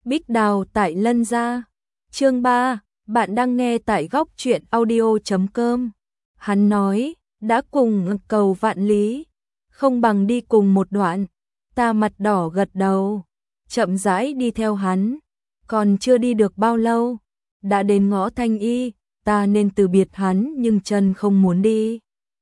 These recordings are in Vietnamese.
Bích Đào tại Lân Gia. Chương 3, bạn đang nghe tại góc truyện audio.com. Hắn nói, đã cùng cầu vạn lý, không bằng đi cùng một đoạn. Ta mặt đỏ gật đầu, chậm rãi đi theo hắn, còn chưa đi được bao lâu, đã đến ngõ Thanh Y, ta nên từ biệt hắn nhưng chân không muốn đi.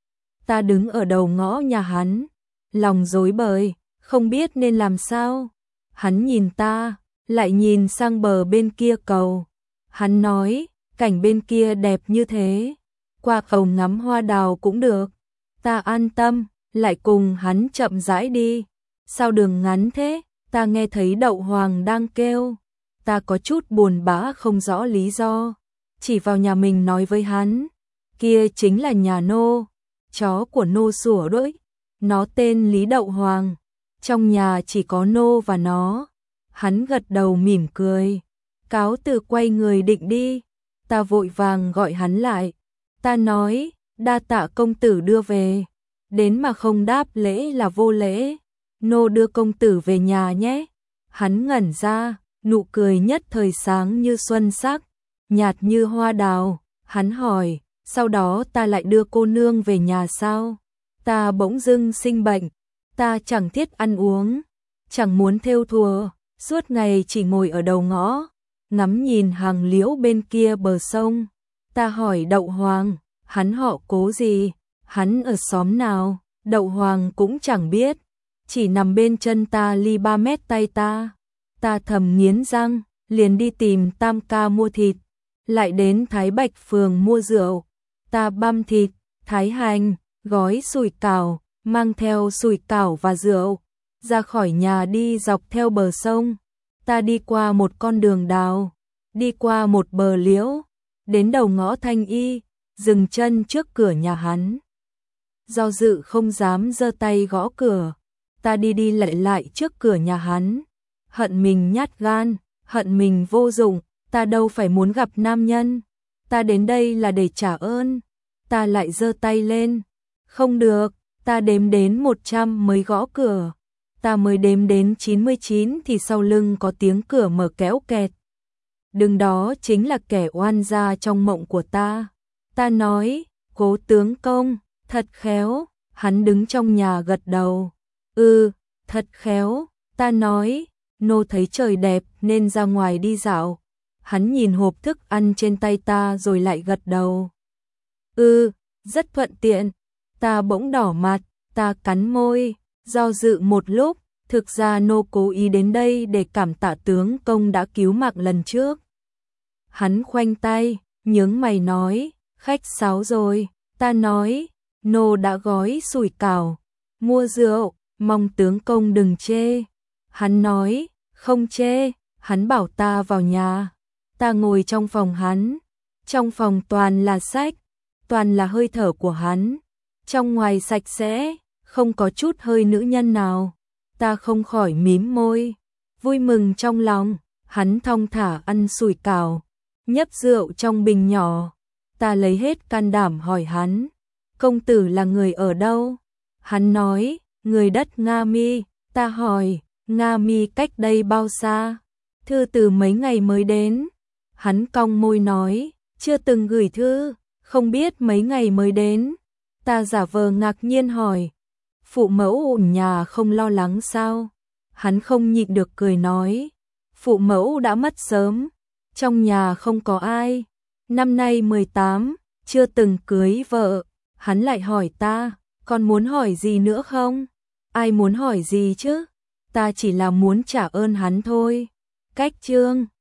Ta đứng ở đầu ngõ nhà hắn, lòng rối bời, không biết nên làm sao. Hắn nhìn ta, lại nhìn sang bờ bên kia cầu. Hắn nói, cảnh bên kia đẹp như thế, qua cầu ngắm hoa đào cũng được. Ta an tâm, lại cùng hắn chậm rãi đi. Sao đường ngắn thế? Ta nghe thấy Đậu Hoàng đang kêu. Ta có chút buồn bã không rõ lý do, chỉ vào nhà mình nói với hắn, kia chính là nhà nô, chó của nô sủa đuổi. Nó tên Lý Đậu Hoàng, trong nhà chỉ có nô và nó. Hắn gật đầu mỉm cười, cáo từ quay người định đi. Ta vội vàng gọi hắn lại. Ta nói, đa tạ công tử đưa về, đến mà không đáp lễ là vô lễ. Nô đưa công tử về nhà nhé. Hắn ngẩn ra, nụ cười nhất thời sáng như xuân sắc, nhạt như hoa đào. Hắn hỏi, sau đó ta lại đưa cô nương về nhà sao? Ta bỗng dưng sinh bệnh, ta chẳng thiết ăn uống, chẳng muốn thêu thùa, suốt ngày chỉ ngồi ở đầu ngõ, ngắm nhìn hàng liễu bên kia bờ sông. Ta hỏi Đậu Hoàng, hắn họ Cố gì, hắn ở xóm nào? Đậu Hoàng cũng chẳng biết, chỉ nằm bên chân ta ly 3 mét tay ta. Ta thầm nghiến răng, liền đi tìm Tam ca mua thịt, lại đến Thái Bạch phường mua rượu. Ta băm thịt, thái hành, gói sủi cảo, mang theo sủi cảo và rượu, ra khỏi nhà đi dọc theo bờ sông. Ta đi qua một con đường đào, đi qua một bờ liễu, đến đầu ngõ Thanh Y, dừng chân trước cửa nhà hắn. Do dự không dám giơ tay gõ cửa, ta đi đi lại lại trước cửa nhà hắn. Hận mình nhát gan, hận mình vô dụng, ta đâu phải muốn gặp nam nhân. Ta đến đây là để trả ơn. Ta lại giơ tay lên. Không được, ta đếm đến 100 mới gõ cửa. Ta mới đếm đến 99 thì sau lưng có tiếng cửa mở kéo kẹt. Đứng đó chính là kẻ oan gia trong mộng của ta. Ta nói, Cố tướng công, thật khéo. Hắn đứng trong nhà gật đầu. Thật khéo. Ta nói, nô thấy trời đẹp nên ra ngoài đi dạo. Hắn nhìn hộp thức ăn trên tay ta rồi lại gật đầu. Rất thuận tiện. Ta bỗng đỏ mặt, ta cắn môi, do dự một lúc. Thực ra nô cố ý đến đây để cảm tạ tướng công đã cứu mạng lần trước. Hắn khoanh tay, nhướng mày nói, khách sáo rồi. Ta nói, nô đã gói sủi cảo, mua rượu, mong tướng công đừng chê. Hắn nói, không chê. Hắn bảo ta vào nhà. Ta ngồi trong phòng hắn. Trong phòng toàn là sách, toàn là hơi thở của hắn. Trong ngoài sạch sẽ, không có chút hơi nữ nhân nào. Ta không khỏi mím môi, vui mừng trong lòng. Hắn thong thả ăn sủi cảo, nhấp rượu trong bình nhỏ. Ta lấy hết can đảm hỏi hắn, công tử là người ở đâu? Hắn nói, người đất Nga Mi. Ta hỏi, Nga Mi cách đây bao xa? Thư từ mấy ngày mới đến. Hắn cong môi nói, chưa từng gửi thư, không biết mấy ngày mới đến. Ta giả vờ ngạc nhiên hỏi, phụ mẫu ở nhà không lo lắng sao? Hắn không nhịn được cười nói, phụ mẫu đã mất sớm, trong nhà không có ai. Năm nay 18, chưa từng cưới vợ. Hắn lại hỏi ta, còn muốn hỏi gì nữa không? Ai muốn hỏi gì chứ? Ta chỉ là muốn trả ơn hắn thôi. Cách chương